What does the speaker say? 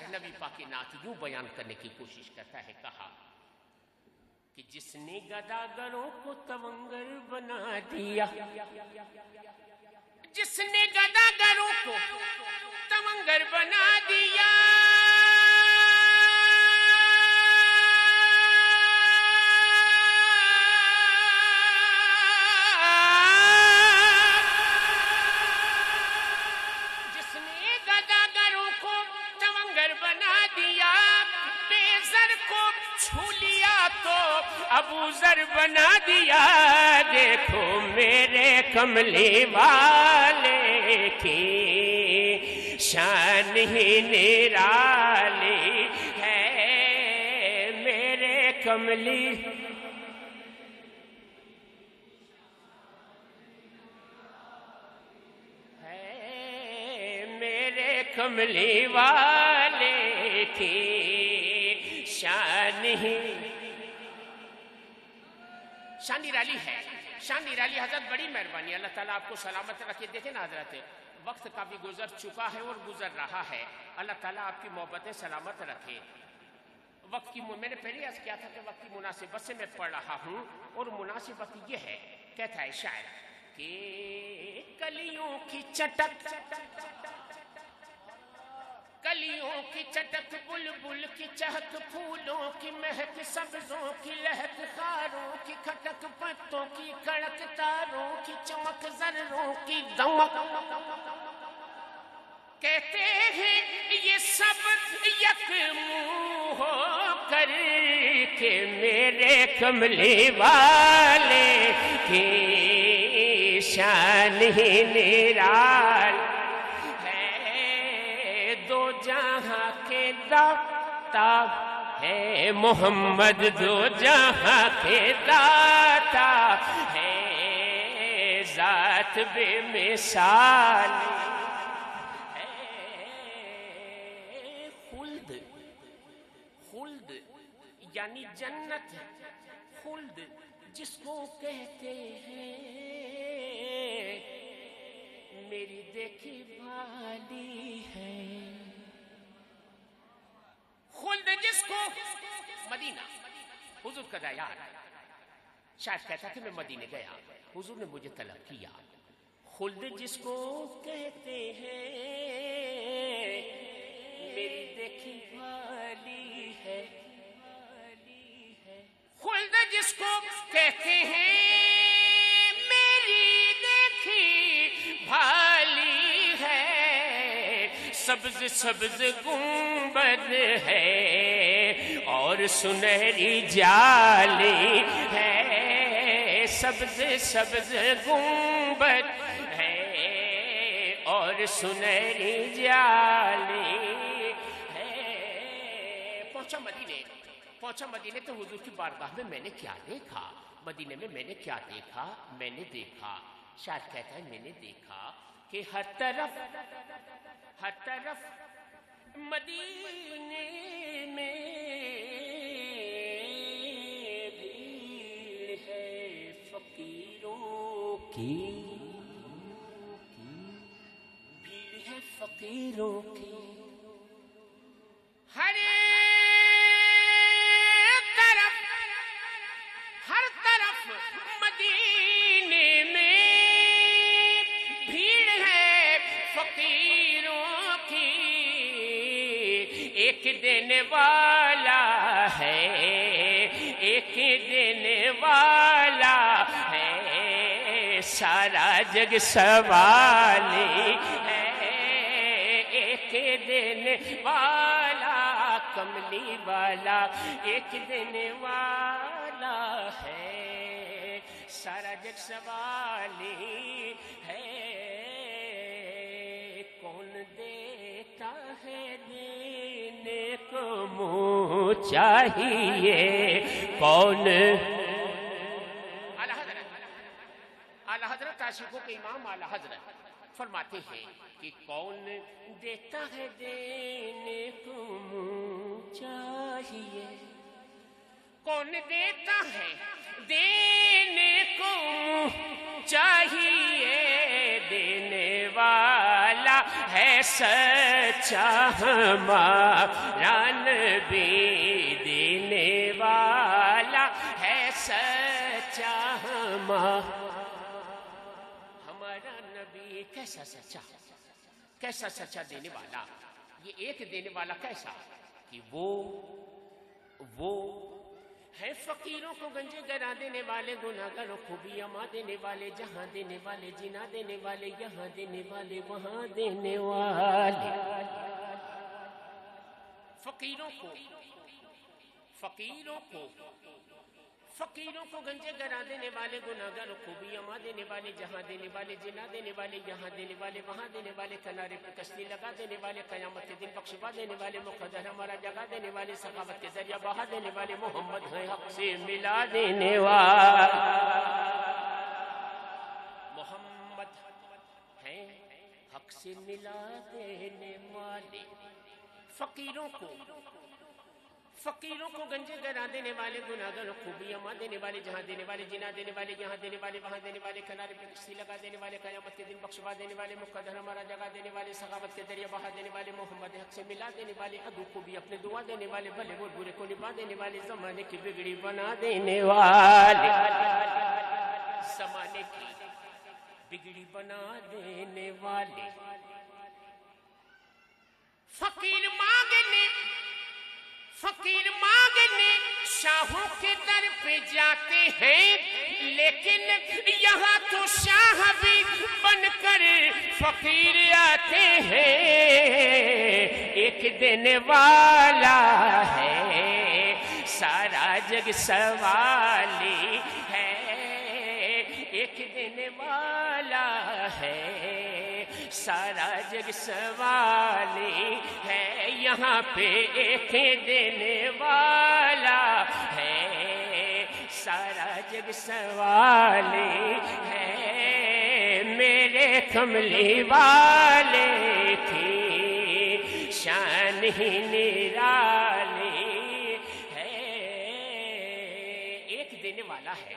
نبی پاک کی نعت یوں بیان کرنے کی کوشش کرتا ہے، کہا کہ جس نے گداگروں کو تونگر بنا دیا، جس نے گداگروں کو تونگر بنا دیا، جس نے گداگروں کو تونگر بنا دیا، بے زر کو چھو لیا تو ابو ذر بنا دیا، دیکھو میرے کملی والے کی شان ہی نرالی ہے، میرے کملی ہے، میرے کملی والے کی شان ہی شان نرالی ہے، شان نرالی۔ حضرت بڑی مہربانی، اللہ تعالیٰ آپ کو سلامت رکھے۔ دیکھیں نا حضرت، وقت کافی گزر چکا ہے اور گزر رہا ہے، اللہ تعالیٰ آپ کی محبتیں سلامت رکھے۔ وقت کی میں نے پہلے عرض کیا تھا کہ وقت کی مناسبت سے میں پڑھ رہا ہوں، اور مناسبت یہ ہے، کہتا ہے شاعر کہ کلیوں کی چٹک، کلیوں کی چٹک، بلبل کی چہک، پھولوں کی مہک، سبزوں کی لہک، خاروں کی کھٹک، پتوں کی کڑک، تاروں کی چمک، ذروں کی دمک، کہتے ہیں یہ سب یک منہ ہو کر کے میرے کملی والے کی شان ہی نرالی ہے، دو جہاں کے داتا ہے محمد، دو جہاں کے داتا ہے، ذات بے مثال ہے، خلد، خلد یعنی جنت، خلد جس کو کہتے ہیں میری دیکھی بھالی ہے، خلد جس کو، مدینہ حضور کا دیار، شاید کہتا کہ میں مدینے گیا، حضور نے مجھے طلب کیا، خلد جس کو کہتے ہیں میری دیکھی بھالی ہے، خلد جس کو کہتے ہیں میری دیکھی بھالی ہے، سبز سبز گنبد ہے اور سنہری جالی ہے، سبز سبز گنبد ہے اور سنہری جالی ہے۔ پہنچا مدینے تو حضور کی بارگاہ میں میں نے کیا دیکھا، مدینے میں میں نے کیا دیکھا، میں نے دیکھا، شاید کہتا ہے میں نے دیکھا کہ ہر طرف مدینے میں بھیڑ ہے فقیروں کی، بھیڑ ہے فقیروں کی، ہر طرف مدینے میں بھیڑ ہے فقیروں کی، ایک دینے والا ہے، ایک دینے والا ہے، سارا جگ سوالی ہے، ایک دینے والا کملی والا، ایک دینے والا ہے، سارا جگ سوالی ہے، کون دیتا ہے دینے کو منہ چاہیے، کون اعلی حضرت عاشقوں کے امام اعلی حضرت فرماتے ہیں کہ کون دیتا ہے دینے کو منہ چاہیے، کون دیتا ہے دینے کو منہ چاہیے، دینے والا ہے سچا ہمارا نبی دینے والا ہے سچا ہمارا نبی کیسا سچا دینے والا. یہ ایک دینے والا کیسا کہ وہ ہے فقیروں کو گنجے گرا دینے والے، گناہگاروں کو بھی اما دینے والے، جہاں دینے والے، جنا دینے والے، یہاں دینے والے، وہاں دینے والے. فقیروں کو گنجے گرا دینے والے، گناہگاروں کو بھی اما دینے والے، جہاں دینے والے، جنا دینے والے، یہاں دینے والے، وہاں دینے والے، کنارے پہ کشتی لگا دینے والے، قیامت کے دن بخشوا دینے والے، مقدر ہمارا جگہ دینے والے، سخاوت کے ذریعہ بہا دینے والے، محمد ہیں حق سے ملا دینے والے. محمد ہیں حق سے ملا دینے والے. فقیروں کو گنجے گرا دینے والے، گناہگاروں کو بھی اما دینے والے، جہاں دینے والے، جنا دینے والے، یہاں دینے والے، وہاں دینے والے، کنارے پہ کشتی لگا دینے والے، قیامت کے دن بخشوا دینے والے، مقدر ہمارا جگہ دینے والے، سخاوت کے ذریعہ بہا دینے والے، محمد حق سے ملا دینے والے، عدو کو بھی اپنے دعا دینے والے، بھلے وہ برے کو نبھا دینے والے، زمانے کی بگڑی بنا دینے والے. زمانے کی بگڑی بنا دینے والے. فقیر مانگنے شاہوں کے در پہ جاتے ہیں، لیکن یہاں تو شاہ بھی بن کر فقیر آتے ہیں. ایک دینے والا ہے سارا جگ سوالی ہے، ایک دینے والا ہے سارا جگ سوالی ہے. یہاں پہ ایک دینے والا ہے سارا جگ سوالی ہے. میرے کملی والے کی شان ہی نرالی ہے. ایک دینے والا ہے